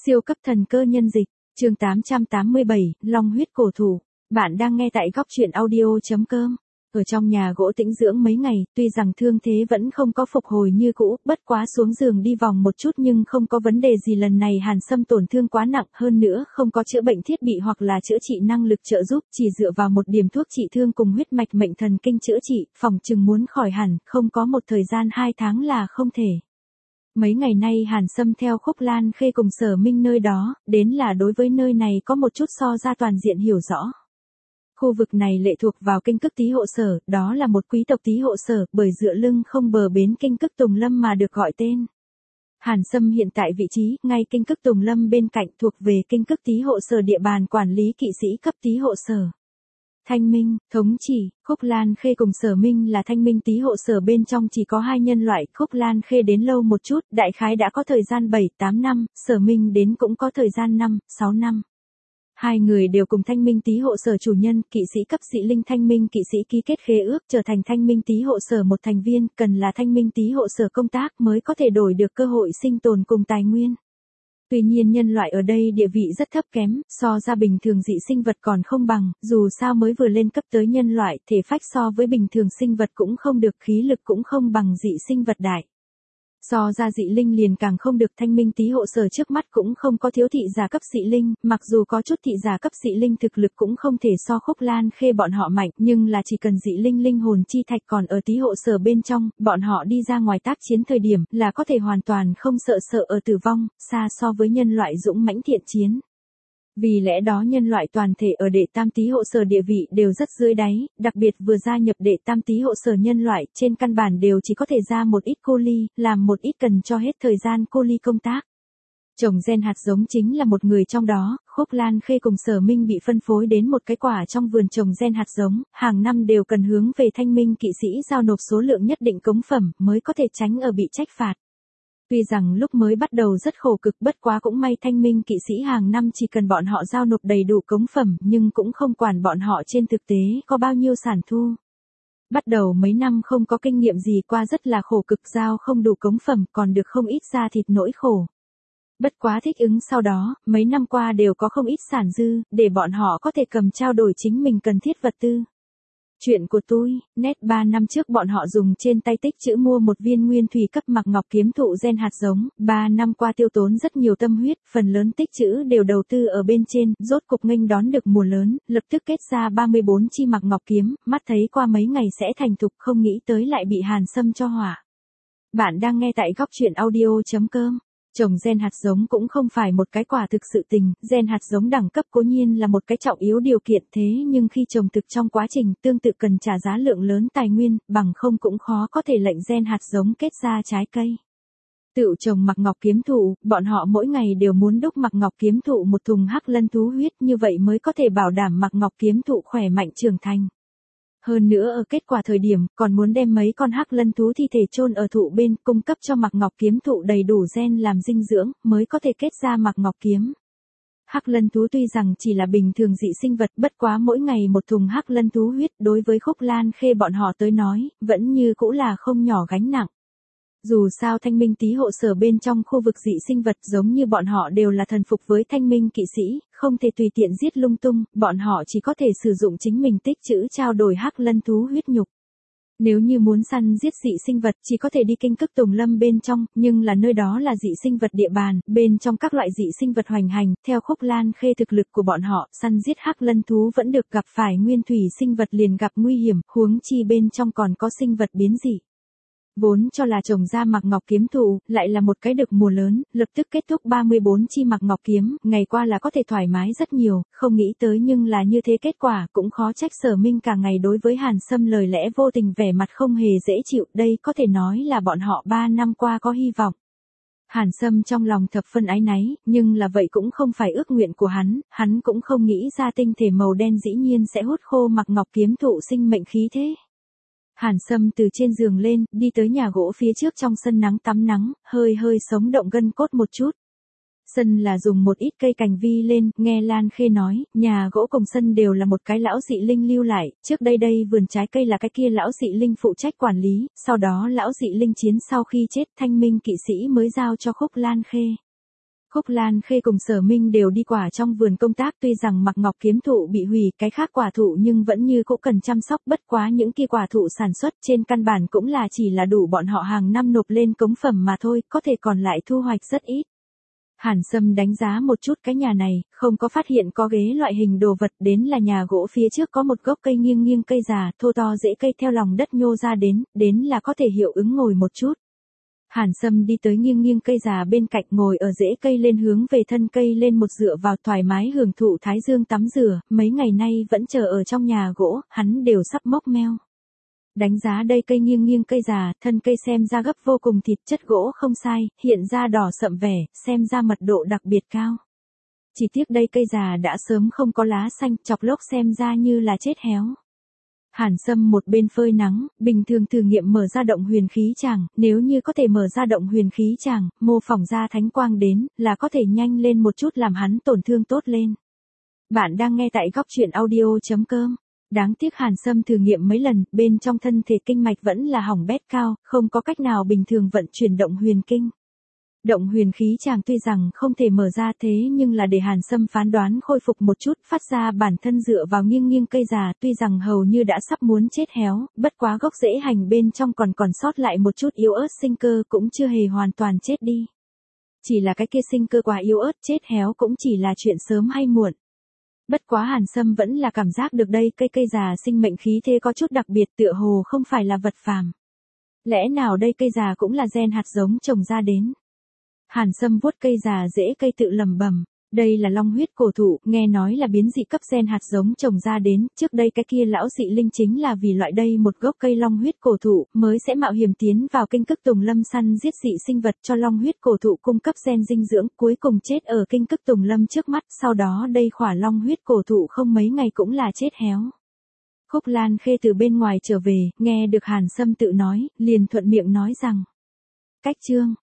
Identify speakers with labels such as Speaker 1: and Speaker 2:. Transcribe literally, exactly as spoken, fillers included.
Speaker 1: Siêu cấp thần cơ nhân dịch, chương tám trăm tám mươi bảy, Long huyết cổ thụ. Bạn đang nghe tại góc truyện audio.com. Ở trong nhà gỗ tĩnh dưỡng mấy ngày, tuy rằng thương thế vẫn không có phục hồi như cũ, bất quá xuống giường đi vòng một chút nhưng không có vấn đề gì. Lần này Hàn Sâm tổn thương quá nặng, hơn nữa không có chữa bệnh thiết bị hoặc là chữa trị năng lực trợ giúp, chỉ dựa vào một điểm thuốc trị thương cùng huyết mạch mệnh thần kinh chữa trị, phòng chừng muốn khỏi hẳn, không có một thời gian hai tháng là không thể. Mấy ngày nay Hàn Sâm theo Khúc Lan Khê cùng Sở Minh nơi đó, đến là đối với nơi này có một chút so ra toàn diện hiểu rõ. Khu vực này lệ thuộc vào kinh cức Tý Hộ Sở, đó là một quý tộc Tý Hộ Sở, bởi dựa lưng không bờ bến kinh cức Tùng Lâm mà được gọi tên. Hàn Sâm hiện tại vị trí, ngay kinh cức Tùng Lâm bên cạnh, thuộc về kinh cức Tý Hộ Sở, địa bàn quản lý kỵ sĩ cấp Tý Hộ Sở. Thanh Minh, thống chỉ, Khúc Lan Khê cùng Sở Minh là Thanh Minh Tý Hộ Sở bên trong chỉ có hai nhân loại, Khúc Lan Khê đến lâu một chút, đại khái đã có thời gian bảy tám năm, Sở Minh đến cũng có thời gian năm sáu năm. Hai người đều cùng Thanh Minh Tý Hộ Sở chủ nhân, kỵ sĩ cấp Dị Linh Thanh Minh kỵ sĩ ký kết khế ước trở thành Thanh Minh Tý Hộ Sở một thành viên, cần là Thanh Minh Tý Hộ Sở công tác mới có thể đổi được cơ hội sinh tồn cùng tài nguyên. Tuy nhiên nhân loại ở đây địa vị rất thấp kém, so ra bình thường dị sinh vật còn không bằng, dù sao mới vừa lên cấp tới nhân loại, thể phách so với bình thường sinh vật cũng không được, khí lực cũng không bằng dị sinh vật đại. So ra dị linh liền càng không được. Thanh Minh Tý Hộ Sở trước mắt cũng không có thiếu thị giả cấp dị linh, mặc dù có chút thị giả cấp dị linh thực lực cũng không thể so Khúc Lan Khê bọn họ mạnh, nhưng là chỉ cần dị linh linh hồn chi thạch còn ở Tý Hộ Sở bên trong, bọn họ đi ra ngoài tác chiến thời điểm là có thể hoàn toàn không sợ sợ ở tử vong, xa so với nhân loại dũng mãnh thiện chiến. Vì lẽ đó nhân loại toàn thể ở đệ tam Tý Hộ Sở địa vị đều rất dưới đáy, đặc biệt vừa gia nhập đệ tam Tý Hộ Sở nhân loại, trên căn bản đều chỉ có thể ra một ít cô ly, làm một ít cần cho hết thời gian cô ly công tác. Trồng gen hạt giống chính là một người trong đó, Khúc Lan Khê cùng Sở Minh bị phân phối đến một cái quả trong vườn trồng gen hạt giống, hàng năm đều cần hướng về Thanh Minh kỵ sĩ giao nộp số lượng nhất định cống phẩm mới có thể tránh ở bị trách phạt. Tuy rằng lúc mới bắt đầu rất khổ cực, bất quá cũng may Thanh Minh kỵ sĩ hàng năm chỉ cần bọn họ giao nộp đầy đủ cống phẩm, nhưng cũng không quản bọn họ trên thực tế có bao nhiêu sản thu. Bắt đầu mấy năm không có kinh nghiệm gì qua rất là khổ cực, giao không đủ cống phẩm còn được không ít da thịt nỗi khổ. Bất quá thích ứng sau đó, mấy năm qua đều có không ít sản dư, để bọn họ có thể cầm trao đổi chính mình cần thiết vật tư. Chuyện của tôi, nét ba năm trước bọn họ dùng trên tay tích trữ mua một viên nguyên thủy cấp mặc ngọc kiếm thụ gen hạt giống, ba năm qua tiêu tốn rất nhiều tâm huyết, phần lớn tích trữ đều đầu tư ở bên trên, rốt cục nghênh đón được mùa lớn, lập tức kết ra ba mươi bốn chi mặc ngọc kiếm, mắt thấy qua mấy ngày sẽ thành thục, không nghĩ tới lại bị Hàn Sâm cho hỏa. Bạn đang nghe tại góc truyện audio.com. Trồng gen hạt giống cũng không phải một cái quả thực sự tình, gen hạt giống đẳng cấp cố nhiên là một cái trọng yếu điều kiện, thế nhưng khi trồng thực trong quá trình tương tự cần trả giá lượng lớn tài nguyên, bằng không cũng khó có thể lệnh gen hạt giống kết ra trái cây. Tự trồng mặc ngọc kiếm thụ, bọn họ mỗi ngày đều muốn đúc mặc ngọc kiếm thụ một thùng hắc lân thú huyết, như vậy mới có thể bảo đảm mặc ngọc kiếm thụ khỏe mạnh trưởng thành. Hơn nữa ở kết quả thời điểm, còn muốn đem mấy con hắc lân thú thi thể chôn ở thụ bên, cung cấp cho mặc ngọc kiếm thụ đầy đủ gen làm dinh dưỡng, mới có thể kết ra mặc ngọc kiếm. Hắc lân thú tuy rằng chỉ là bình thường dị sinh vật, bất quá mỗi ngày một thùng hắc lân thú huyết đối với Khúc Lan Khê bọn họ tới nói, vẫn như cũ là không nhỏ gánh nặng. Dù sao Thanh Minh Tý Hộ Sở bên trong khu vực dị sinh vật giống như bọn họ đều là thần phục với Thanh Minh kỵ sĩ, không thể tùy tiện giết lung tung, bọn họ chỉ có thể sử dụng chính mình tích trữ trao đổi hắc lân thú huyết nhục. Nếu như muốn săn giết dị sinh vật chỉ có thể đi kinh cức Tùng Lâm bên trong, nhưng là nơi đó là dị sinh vật địa bàn, bên trong các loại dị sinh vật hoành hành, theo Khúc Lan Khê thực lực của bọn họ, săn giết hắc lân thú vẫn được, gặp phải nguyên thủy sinh vật liền gặp nguy hiểm, huống chi bên trong còn có sinh vật biến dị. Vốn cho là trồng ra mặc ngọc kiếm thụ, lại là một cái được mùa lớn, lập tức kết thúc ba mươi bốn chi mặc ngọc kiếm, ngày qua là có thể thoải mái rất nhiều, không nghĩ tới nhưng là như thế kết quả, cũng khó trách Sở Minh cả ngày đối với Hàn Sâm lời lẽ vô tình vẻ mặt không hề dễ chịu, đây có thể nói là bọn họ ba năm qua có hy vọng. Hàn Sâm trong lòng thập phân áy náy, nhưng là vậy cũng không phải ước nguyện của hắn, hắn cũng không nghĩ ra tinh thể màu đen dĩ nhiên sẽ hút khô mặc ngọc kiếm thụ sinh mệnh khí thế. Hàn Sâm từ trên giường lên, đi tới nhà gỗ phía trước trong sân nắng tắm nắng, hơi hơi sống động gân cốt một chút. Sân là dùng một ít cây cành vi lên, nghe Lan Khê nói, nhà gỗ cùng sân đều là một cái lão dị linh lưu lại, trước đây đây vườn trái cây là cái kia lão dị linh phụ trách quản lý, sau đó lão dị linh chiến sau khi chết Thanh Minh kỵ sĩ mới giao cho Khúc Lan Khê. Khúc Lan Khê cùng Sở Minh đều đi quả trong vườn công tác, tuy rằng Mặc Ngọc kiếm thụ bị hủy cái khác quả thụ nhưng vẫn như cũ cần chăm sóc, bất quá những kia quả thụ sản xuất trên căn bản cũng là chỉ là đủ bọn họ hàng năm nộp lên cống phẩm mà thôi, có thể còn lại thu hoạch rất ít. Hàn Sâm đánh giá một chút cái nhà này, không có phát hiện có ghế loại hình đồ vật, đến là nhà gỗ phía trước có một gốc cây nghiêng nghiêng cây già, thô to rễ cây theo lòng đất nhô ra đến, đến là có thể hiệu ứng ngồi một chút. Hàn Sâm đi tới nghiêng nghiêng cây già bên cạnh, ngồi ở rễ cây lên hướng về thân cây lên một dựa vào, thoải mái hưởng thụ thái dương tắm rửa, mấy ngày nay vẫn chờ ở trong nhà gỗ, hắn đều sắp mốc meo. Đánh giá đây cây nghiêng nghiêng cây già, thân cây xem ra gấp vô cùng thịt, chất gỗ không sai, hiện ra đỏ sậm vẻ, xem ra mật độ đặc biệt cao. Chỉ tiếc đây cây già đã sớm không có lá xanh, chọc lốc xem ra như là chết héo. Hàn Sâm một bên phơi nắng, bình thường thử nghiệm mở ra động huyền khí tràng, nếu như có thể mở ra động huyền khí tràng, mô phỏng ra thánh quang đến, là có thể nhanh lên một chút làm hắn tổn thương tốt lên. Bạn đang nghe tại góc truyện audio chấm com. Đáng tiếc Hàn Sâm thử nghiệm mấy lần, bên trong thân thể kinh mạch vẫn là hỏng bét cao, không có cách nào bình thường vận chuyển động huyền kinh. Động huyền khí chàng tuy rằng không thể mở ra thế nhưng là để Hàn Sâm phán đoán khôi phục một chút, phát ra bản thân dựa vào nghiêng nghiêng cây già, tuy rằng hầu như đã sắp muốn chết héo, bất quá gốc rễ hành bên trong còn còn sót lại một chút yếu ớt sinh cơ, cũng chưa hề hoàn toàn chết đi. Chỉ là cái kia sinh cơ quá yếu ớt, chết héo cũng chỉ là chuyện sớm hay muộn. Bất quá Hàn Sâm vẫn là cảm giác được đây cây cây già sinh mệnh khí thế có chút đặc biệt, tựa hồ không phải là vật phàm. Lẽ nào đây cây già cũng là gen hạt giống trồng ra đến? Hàn Sâm vuốt cây già rễ cây tự lẩm bẩm, đây là long huyết cổ thụ, nghe nói là biến dị cấp gen hạt giống trồng ra đến, trước đây cái kia lão dị linh chính là vì loại đây một gốc cây long huyết cổ thụ, mới sẽ mạo hiểm tiến vào kinh cức tùng lâm săn giết dị sinh vật cho long huyết cổ thụ cung cấp gen dinh dưỡng, cuối cùng chết ở kinh cức tùng lâm trước mắt, sau đó đây khỏa long huyết cổ thụ không mấy ngày cũng là chết héo. Khúc Lan Khê từ bên ngoài trở về, nghe được Hàn Sâm tự nói, liền thuận miệng nói rằng, cách chương.